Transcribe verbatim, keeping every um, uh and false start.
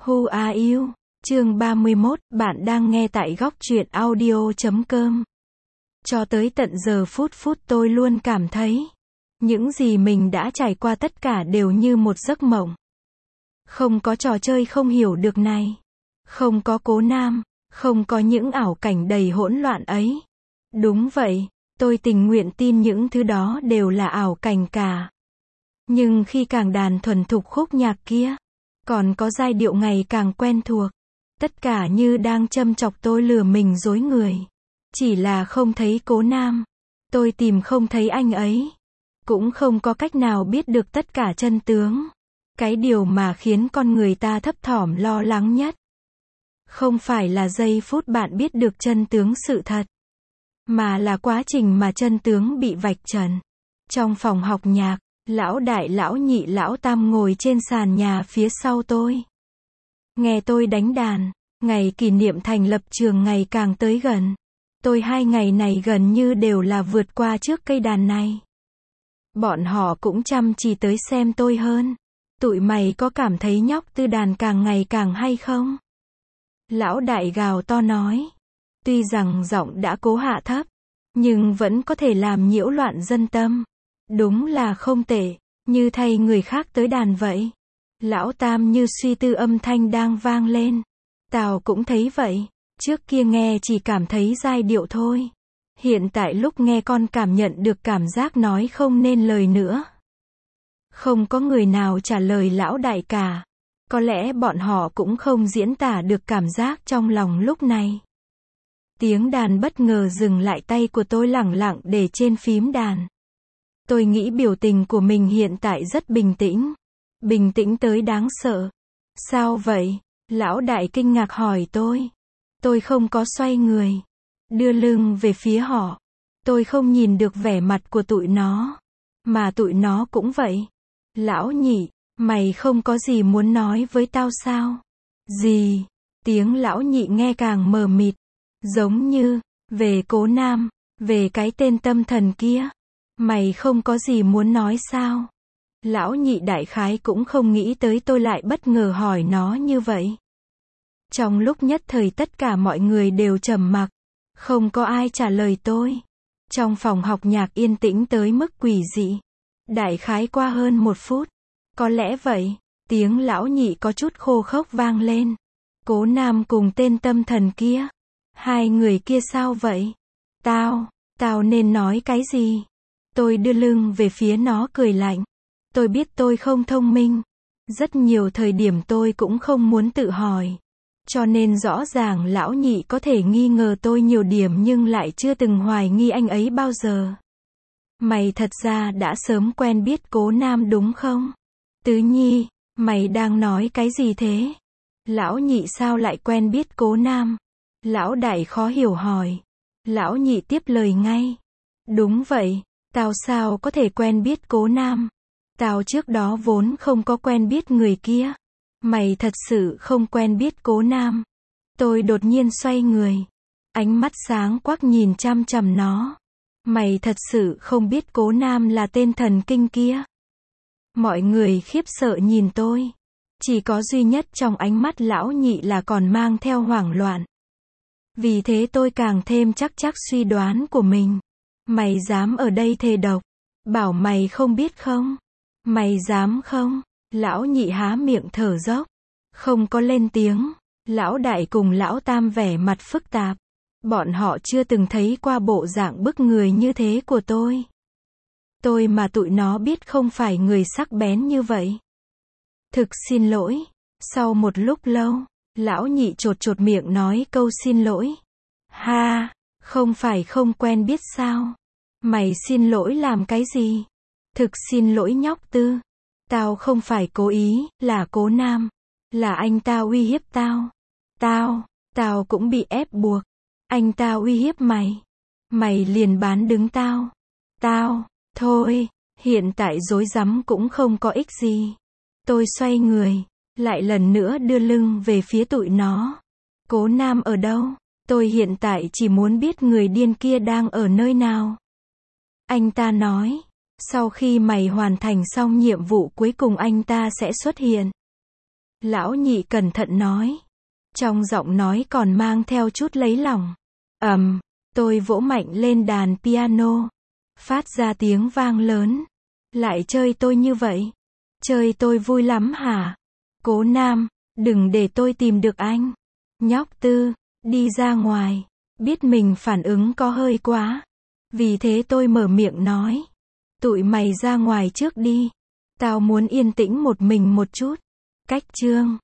Who are you? Chương ba mươi mốt, bạn đang nghe tại góc truyện audio chấm com. Cho tới tận giờ phút phút tôi luôn cảm thấy, những gì mình đã trải qua tất cả đều như một giấc mộng. Không có trò chơi không hiểu được này. Không có Cố Nam, không có những ảo cảnh đầy hỗn loạn ấy. Đúng vậy, tôi tình nguyện tin những thứ đó đều là ảo cảnh cả. Nhưng khi càng đàn thuần thục khúc nhạc kia, còn có giai điệu ngày càng quen thuộc, tất cả như đang châm chọc tôi lừa mình dối người. Chỉ là không thấy Cố Nam, tôi tìm không thấy anh ấy, cũng không có cách nào biết được tất cả chân tướng. Cái điều mà khiến con người ta thấp thỏm lo lắng nhất, không phải là giây phút bạn biết được chân tướng sự thật, mà là quá trình mà chân tướng bị vạch trần. Trong phòng học nhạc, lão đại, lão nhị, lão tam ngồi trên sàn nhà phía sau tôi, nghe tôi đánh đàn. Ngày kỷ niệm thành lập trường ngày càng tới gần. Tôi hai ngày này gần như đều là vượt qua trước cây đàn này. Bọn họ cũng chăm chỉ tới xem tôi hơn. Tụi mày có cảm thấy nhóc Tư đàn càng ngày càng hay không? Lão đại gào to nói. Tuy rằng giọng đã cố hạ thấp, nhưng vẫn có thể làm nhiễu loạn dân tâm. Đúng là không tệ, như thay người khác tới đàn vậy. Lão tam như suy tư, âm thanh đang vang lên. Tao cũng thấy vậy, trước kia nghe chỉ cảm thấy giai điệu thôi. Hiện tại lúc nghe con cảm nhận được cảm giác nói không nên lời nữa. Không có người nào trả lời lão đại cả. Có lẽ bọn họ cũng không diễn tả được cảm giác trong lòng lúc này. Tiếng đàn bất ngờ dừng lại, tay của tôi lẳng lặng để trên phím đàn. Tôi nghĩ biểu tình của mình hiện tại rất bình tĩnh. Bình tĩnh tới đáng sợ. Sao vậy? Lão đại kinh ngạc hỏi tôi. Tôi không có xoay người, đưa lưng về phía họ. Tôi không nhìn được vẻ mặt của tụi nó, mà tụi nó cũng vậy. Lão nhị, mày không có gì muốn nói với tao sao? Gì? Tiếng lão nhị nghe càng mờ mịt, giống như, về Cố Nam, về cái tên tâm thần kia. Mày không có gì muốn nói sao? Lão nhị đại khái cũng không nghĩ tới tôi lại bất ngờ hỏi nó như vậy. Trong lúc nhất thời tất cả mọi người đều trầm mặc, không có ai trả lời tôi. Trong phòng học nhạc yên tĩnh tới mức quỷ dị. Đại khái qua hơn một phút, có lẽ vậy, tiếng lão nhị có chút khô khốc vang lên. Cố Nam cùng tên tâm thần kia. Hai người kia sao vậy? Tao, tao nên nói cái gì? Tôi đưa lưng về phía nó cười lạnh. Tôi biết tôi không thông minh. Rất nhiều thời điểm tôi cũng không muốn tự hỏi. Cho nên rõ ràng lão nhị có thể nghi ngờ tôi nhiều điểm nhưng lại chưa từng hoài nghi anh ấy bao giờ. Mày thật ra đã sớm quen biết Cố Nam đúng không? Tứ Nhi, mày đang nói cái gì thế? Lão nhị sao lại quen biết Cố Nam? Lão đại khó hiểu hỏi. Lão nhị tiếp lời ngay. Đúng vậy, tao sao có thể quen biết Cố Nam? Tao trước đó vốn không có quen biết người kia. Mày thật sự không quen biết Cố Nam? Tôi đột nhiên xoay người, ánh mắt sáng quắc nhìn chăm chằm nó. Mày thật sự không biết Cố Nam là tên thần kinh kia? Mọi người khiếp sợ nhìn tôi. Chỉ có duy nhất trong ánh mắt lão nhị là còn mang theo hoảng loạn. Vì thế tôi càng thêm chắc chắc suy đoán của mình. Mày dám ở đây thề độc, bảo mày không biết không? Mày dám không? Lão nhị há miệng thở dốc, không có lên tiếng. Lão đại cùng lão tam vẻ mặt phức tạp. Bọn họ chưa từng thấy qua bộ dạng bức người như thế của tôi. Tôi mà tụi nó biết không phải người sắc bén như vậy. Thực xin lỗi. Sau một lúc lâu, lão nhị chột chột miệng nói câu xin lỗi. Ha, không phải không quen biết sao? Mày xin lỗi làm cái gì? Thực xin lỗi nhóc Tư. Tao không phải cố ý, là Cố Nam. Là anh ta uy hiếp tao. Tao, tao cũng bị ép buộc. Anh ta uy hiếp mày. Mày liền bán đứng tao. Tao, thôi, hiện tại rối rắm cũng không có ích gì. Tôi xoay người, lại lần nữa đưa lưng về phía tụi nó. Cố Nam ở đâu? Tôi hiện tại chỉ muốn biết người điên kia đang ở nơi nào. Anh ta nói. Sau khi mày hoàn thành xong nhiệm vụ cuối cùng anh ta sẽ xuất hiện. Lão nhị cẩn thận nói. Trong giọng nói còn mang theo chút lấy lòng. Ầm, tôi vỗ mạnh lên đàn piano. Phát ra tiếng vang lớn. Lại chơi tôi như vậy? Chơi tôi vui lắm hả? Cố Nam, đừng để tôi tìm được anh. Nhóc Tư, đi ra ngoài. Biết mình phản ứng có hơi quá. Vì thế tôi mở miệng nói. Tụi mày ra ngoài trước đi. Tao muốn yên tĩnh một mình một chút. Cách chương